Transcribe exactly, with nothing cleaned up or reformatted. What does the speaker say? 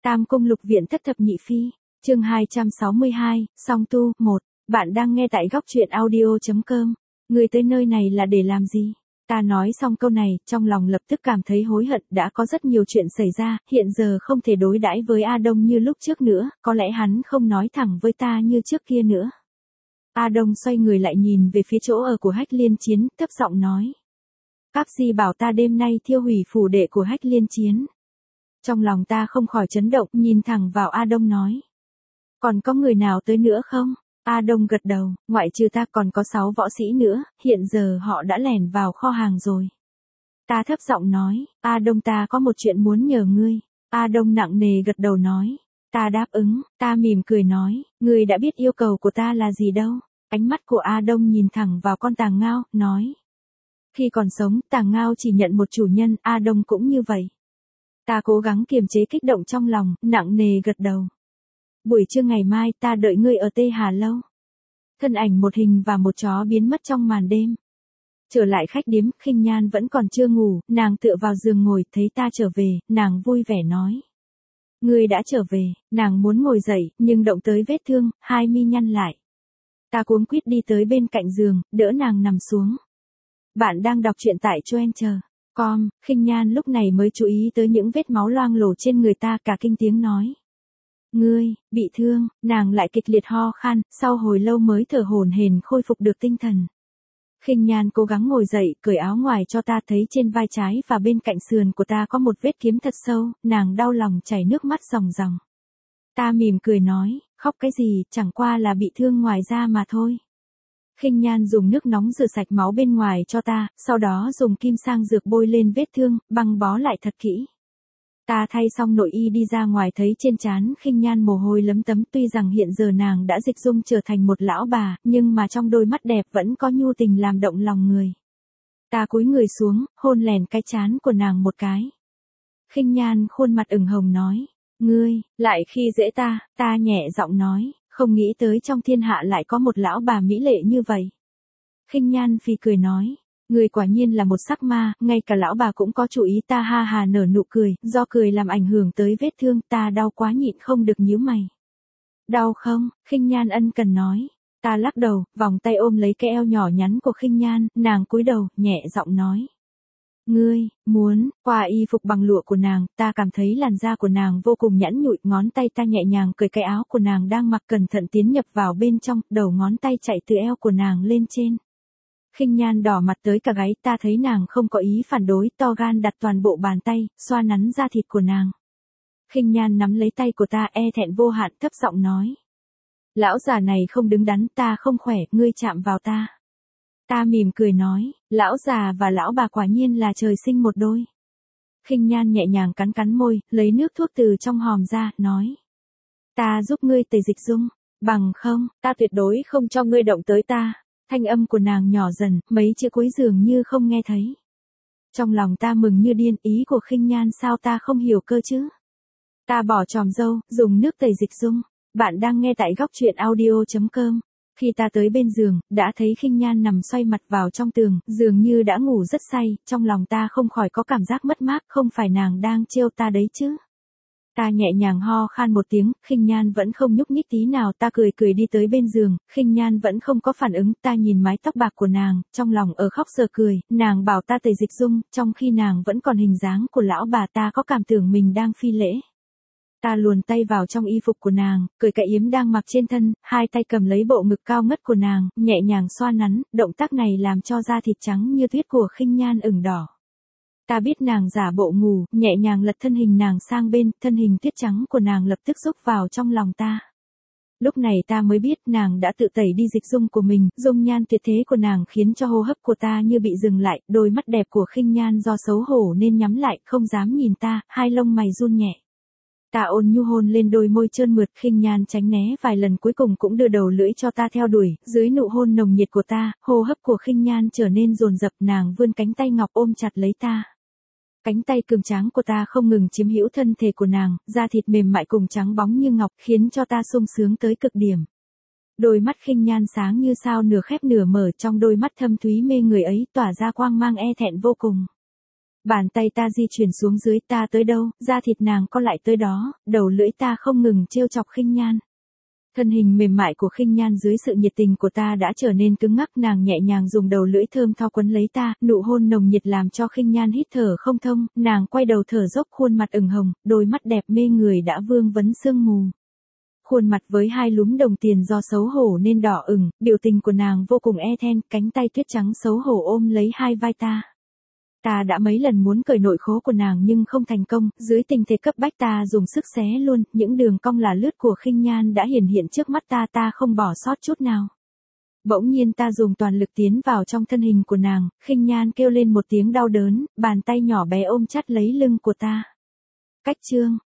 Tam Cung Lục Viện Thất Thập Nhị Phi, chương hai trăm sáu mươi hai, song tu, một. Bạn đang nghe tại góc truyện audio.com. Người tới nơi này là để làm gì? Ta nói xong câu này, trong lòng lập tức cảm thấy hối hận, đã có rất nhiều chuyện xảy ra, hiện giờ không thể đối đãi với A Đông như lúc trước nữa, có lẽ hắn không nói thẳng với ta như trước kia nữa. A Đông xoay người lại nhìn về phía chỗ ở của Hách Liên Chiến, thấp giọng nói. Các gì bảo ta đêm nay thiêu hủy phủ đệ của Hách Liên Chiến. Trong lòng ta không khỏi chấn động, nhìn thẳng vào A Đông nói. Còn có người nào tới nữa không? A Đông gật đầu, ngoại trừ ta còn có sáu võ sĩ nữa, hiện giờ họ đã lẻn vào kho hàng rồi. Ta thấp giọng nói, A Đông ta có một chuyện muốn nhờ ngươi. A Đông nặng nề gật đầu nói. Ta đáp ứng, ta mỉm cười nói, ngươi đã biết yêu cầu của ta là gì đâu. Ánh mắt của A Đông nhìn thẳng vào con tàng ngao, nói. Khi còn sống, tàng ngao chỉ nhận một chủ nhân, A Đông cũng như vậy. Ta cố gắng kiềm chế kích động trong lòng, nặng nề gật đầu. Buổi trưa ngày mai ta đợi ngươi ở Tê Hà Lâu. Thân ảnh một hình và một chó biến mất trong màn đêm. Trở lại khách điếm, Khinh Nhan vẫn còn chưa ngủ, nàng tựa vào giường ngồi, thấy ta trở về, nàng vui vẻ nói. Ngươi đã trở về, nàng muốn ngồi dậy, nhưng động tới vết thương, hai mi nhăn lại. Ta cuống quýt đi tới bên cạnh giường, đỡ nàng nằm xuống. Bạn đang đọc truyện tại Choencher chấm com, Khinh Nhan lúc này mới chú ý tới những vết máu loang lổ trên người ta, cả kinh tiếng nói. Ngươi, bị thương, nàng lại kịch liệt ho khan, sau hồi lâu mới thở hổn hển khôi phục được tinh thần. Khinh Nhan cố gắng ngồi dậy, cởi áo ngoài cho ta, thấy trên vai trái và bên cạnh sườn của ta có một vết kiếm thật sâu, nàng đau lòng chảy nước mắt ròng ròng. Ta mỉm cười nói, khóc cái gì, chẳng qua là bị thương ngoài da mà thôi. Khinh Nhan dùng nước nóng rửa sạch máu bên ngoài cho ta, sau đó dùng kim sang dược bôi lên vết thương, băng bó lại thật kỹ. Ta thay xong nội y đi ra ngoài, thấy trên trán Khinh Nhan mồ hôi lấm tấm, tuy rằng hiện giờ nàng đã dịch dung trở thành một lão bà, nhưng mà trong đôi mắt đẹp vẫn có nhu tình làm động lòng người. Ta cúi người xuống, hôn lèn cái trán của nàng một cái. Khinh Nhan khuôn mặt ửng hồng nói, ngươi, lại khi dễ ta, ta nhẹ giọng nói, không nghĩ tới trong thiên hạ lại có một lão bà mỹ lệ như vậy. Khinh Nhan phì cười nói. Người quả nhiên là một sắc ma, ngay cả lão bà cũng có chú ý. Ta ha hà nở nụ cười, do cười làm ảnh hưởng tới vết thương, ta đau quá nhịn không được nhíu mày. Đau không? Khinh Nhan ân cần nói. Ta lắc đầu, vòng tay ôm lấy cái eo nhỏ nhắn của Khinh Nhan, nàng cúi đầu, nhẹ giọng nói. Ngươi, muốn, qua y phục bằng lụa của nàng, ta cảm thấy làn da của nàng vô cùng nhẵn nhụi, ngón tay ta nhẹ nhàng cởi cái áo của nàng đang mặc, cẩn thận tiến nhập vào bên trong, đầu ngón tay chạy từ eo của nàng lên trên. Khinh Nhan đỏ mặt tới cả gáy, ta thấy nàng không có ý phản đối, to gan đặt toàn bộ bàn tay, xoa nắn da thịt của nàng. Khinh Nhan nắm lấy tay của ta, e thẹn vô hạn, thấp giọng nói. Lão già này không đứng đắn, ta không khỏe, ngươi chạm vào ta. Ta mỉm cười nói, lão già và lão bà quả nhiên là trời sinh một đôi. Khinh Nhan nhẹ nhàng cắn cắn môi, lấy nước thuốc từ trong hòm ra, nói. Ta giúp ngươi tẩy dịch dung, bằng không, ta tuyệt đối không cho ngươi động tới ta. Thanh âm của nàng nhỏ dần, mấy chữ cuối dường như không nghe thấy. Trong lòng ta mừng như điên, ý của Khinh Nhan sao ta không hiểu cơ chứ? Ta bỏ chòm râu, dùng nước tẩy dịch dung. Bạn đang nghe tại góc truyện audio.com. Khi ta tới bên giường, đã thấy Khinh Nhan nằm xoay mặt vào trong tường, dường như đã ngủ rất say, trong lòng ta không khỏi có cảm giác mất mát, không phải nàng đang trêu ta đấy chứ? Ta nhẹ nhàng ho khan một tiếng, Khinh Nhan vẫn không nhúc nhích tí nào, ta cười cười đi tới bên giường, Khinh Nhan vẫn không có phản ứng, ta nhìn mái tóc bạc của nàng, trong lòng ở khóc giờ cười, nàng bảo ta tẩy dịch dung, trong khi nàng vẫn còn hình dáng của lão bà, ta có cảm tưởng mình đang phi lễ. Ta luồn tay vào trong y phục của nàng, cởi cái yếm đang mặc trên thân, hai tay cầm lấy bộ ngực cao ngất của nàng, nhẹ nhàng xoa nắn, động tác này làm cho da thịt trắng như tuyết của Khinh Nhan ửng đỏ. Ta biết nàng giả bộ ngủ, nhẹ nhàng lật thân hình nàng sang bên, thân hình tuyết trắng của nàng lập tức rúc vào trong lòng ta. Lúc này ta mới biết nàng đã tự tẩy đi dịch dung của mình, dung nhan tuyệt thế của nàng khiến cho hô hấp của ta như bị dừng lại, đôi mắt đẹp của Khinh Nhan do xấu hổ nên nhắm lại, không dám nhìn ta, hai lông mày run nhẹ. Ta ôn nhu hôn lên đôi môi trơn mượt, Khinh Nhan tránh né vài lần cuối cùng cũng đưa đầu lưỡi cho ta theo đuổi, dưới nụ hôn nồng nhiệt của ta, hô hấp của Khinh Nhan trở nên dồn dập, nàng vươn cánh tay ngọc ôm chặt lấy ta. Cánh tay cường tráng của ta không ngừng chiếm hữu thân thể của nàng, da thịt mềm mại cùng trắng bóng như ngọc, khiến cho ta sung sướng tới cực điểm. Đôi mắt Khinh Nhan sáng như sao nửa khép nửa mở, trong đôi mắt thâm thúy mê người ấy tỏa ra quang mang e thẹn vô cùng. Bàn tay ta di chuyển xuống dưới, ta tới đâu, da thịt nàng co lại tới đó, đầu lưỡi ta không ngừng trêu chọc Khinh Nhan. Thân hình mềm mại của Khinh Nhan dưới sự nhiệt tình của ta đã trở nên cứng ngắc, nàng nhẹ nhàng dùng đầu lưỡi thơm tho quấn lấy ta, nụ hôn nồng nhiệt làm cho Khinh Nhan hít thở không thông, nàng quay đầu thở dốc, khuôn mặt ửng hồng, đôi mắt đẹp mê người đã vương vấn sương mù. Khuôn mặt với hai lúm đồng tiền do xấu hổ nên đỏ ửng, biểu tình của nàng vô cùng e thẹn, cánh tay tuyết trắng xấu hổ ôm lấy hai vai ta. Ta đã mấy lần muốn cởi nội khố của nàng nhưng không thành công, dưới tình thế cấp bách ta dùng sức xé luôn, những đường cong là lướt của Khinh Nhan đã hiển hiện trước mắt ta, ta không bỏ sót chút nào. Bỗng nhiên ta dùng toàn lực tiến vào trong thân hình của nàng, Khinh Nhan kêu lên một tiếng đau đớn, bàn tay nhỏ bé ôm chặt lấy lưng của ta. Cách chương